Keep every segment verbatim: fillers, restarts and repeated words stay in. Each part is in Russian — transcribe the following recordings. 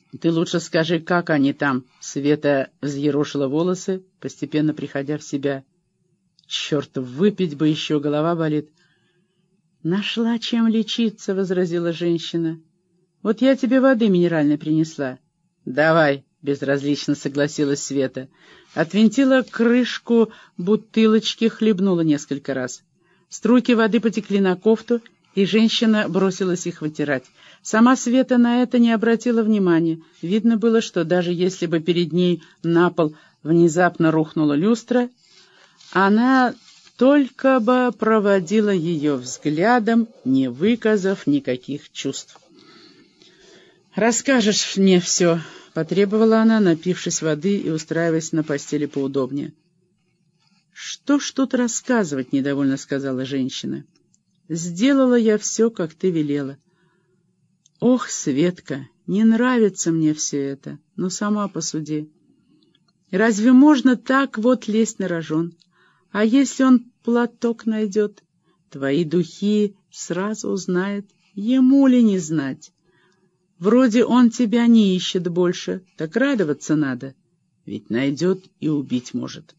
Ты лучше скажи, как они там?» Света взъерошила волосы, постепенно приходя в себя. «Черт, выпить бы еще, голова болит». «Нашла чем лечиться», — возразила женщина. «Вот я тебе воды минеральной принесла». «Давай», — безразлично согласилась Света. Отвинтила крышку бутылочки, хлебнула несколько раз. Струйки воды потекли на кофту, и женщина бросилась их вытирать. Сама Света на это не обратила внимания. Видно было, что даже если бы перед ней на пол внезапно рухнула люстра, она только бы проводила ее взглядом, не выказав никаких чувств. «Расскажешь мне все», — потребовала она, напившись воды и устраиваясь на постели поудобнее. «Что ж тут рассказывать?» — недовольно сказала женщина. «Сделала я все, как ты велела». «Ох, Светка, не нравится мне все это, но сама посуди. Разве можно так вот лезть на рожон? А если он платок найдет? Твои духи сразу узнает, ему ли не знать? Вроде он тебя не ищет больше, так радоваться надо, ведь найдет и убить может».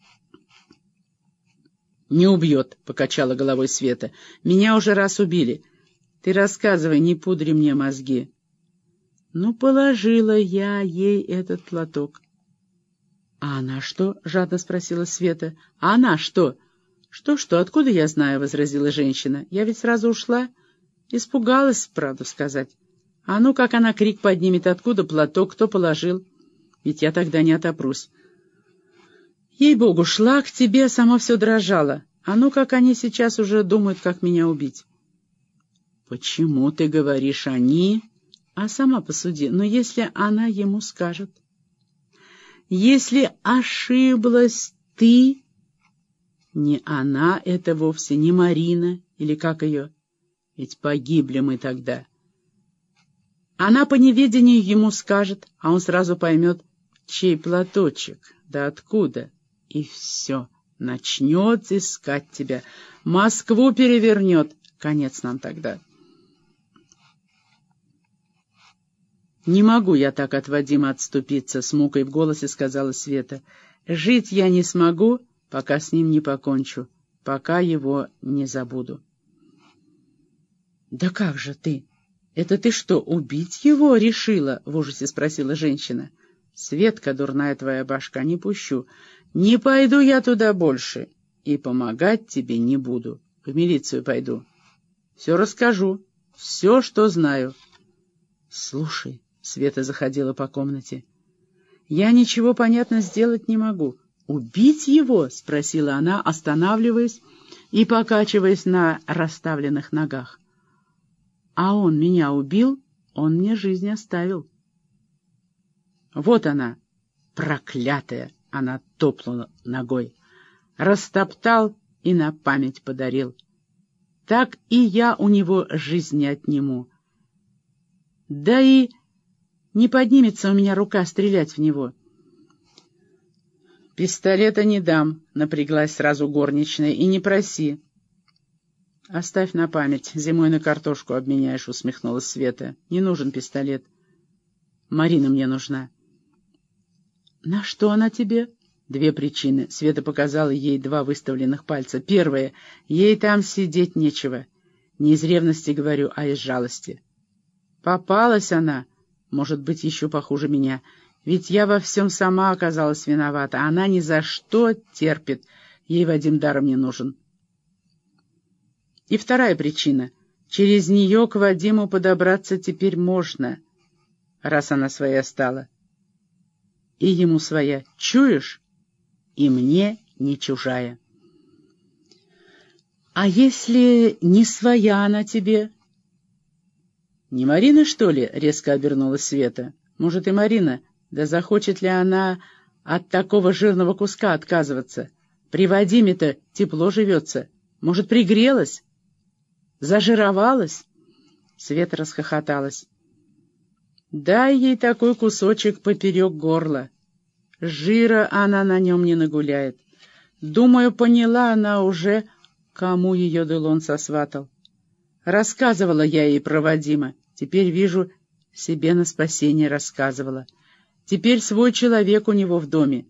«Не убьет», — покачала головой Света. «Меня уже раз убили. Ты рассказывай, не пудри мне мозги». Ну, положила я ей этот платок. «А она что?» — жадно спросила Света. «А она что?» «Что-что, откуда я знаю?» — возразила женщина. «Я ведь сразу ушла. Испугалась, правду сказать. А ну, как она крик поднимет, откуда платок, кто положил? Ведь я тогда не отопрусь. Ей-богу, шла к тебе, сама все дрожала. А ну, как они сейчас уже думают, как меня убить». «Почему ты говоришь «они»?» «А сама посуди, но если она ему скажет? Если ошиблась ты...» «Не она это вовсе, не Марина, или как ее? Ведь погибли мы тогда». Она по неведению ему скажет, а он сразу поймет, чей платочек, да откуда, и все, начнет искать тебя, Москву перевернет, конец нам тогда. «Не могу я так от Вадима отступиться», — с мукой в голосе сказала Света. «Жить я не смогу, пока с ним не покончу, пока его не забуду». «Да как же ты? Это ты что, убить его решила?» — в ужасе спросила женщина. «Светка, дурная твоя башка, не пущу. Не пойду я туда больше и помогать тебе не буду. В милицию пойду. Все расскажу, все, что знаю». «Слушай», — Света заходила по комнате, — «я ничего, понятно, сделать не могу». «Убить его?» — спросила она, останавливаясь и покачиваясь на расставленных ногах. «А он меня убил, он мне жизнь оставил». «Вот она, проклятая!» — она топнула ногой. «Растоптал и на память подарил. Так и я у него жизнь не отниму. Да и не поднимется у меня рука стрелять в него». «Пистолета не дам», — напряглась сразу горничная, — «и не проси». «Оставь на память, зимой на картошку обменяешь», — усмехнулась Света. «Не нужен пистолет. Марина мне нужна». «На что она тебе?» «Две причины». Света показала ей два выставленных пальца. «Первая. Ей там сидеть нечего. Не из ревности говорю, а из жалости. Попалась она, может быть, еще похуже меня. Ведь я во всем сама оказалась виновата. Она ни за что терпит. Ей Вадим даром не нужен». И вторая причина. Через нее к Вадиму подобраться теперь можно, раз она своя стала. И ему своя. Чуешь? И мне не чужая. «А если не своя она тебе?» «Не Марина, что ли?» — резко обернулась Света. «Может, и Марина. Да захочет ли она от такого жирного куска отказываться? При Вадиме-то тепло живется. Может, пригрелась? Зажировалась?» Света расхохоталась. «Дай ей такой кусочек поперек горла. Жира она на нем не нагуляет. Думаю, поняла она уже, кому ее Делон сосватал. Рассказывала я ей про Вадима. Теперь вижу, Себе на спасение рассказывала. Теперь свой человек у него в доме.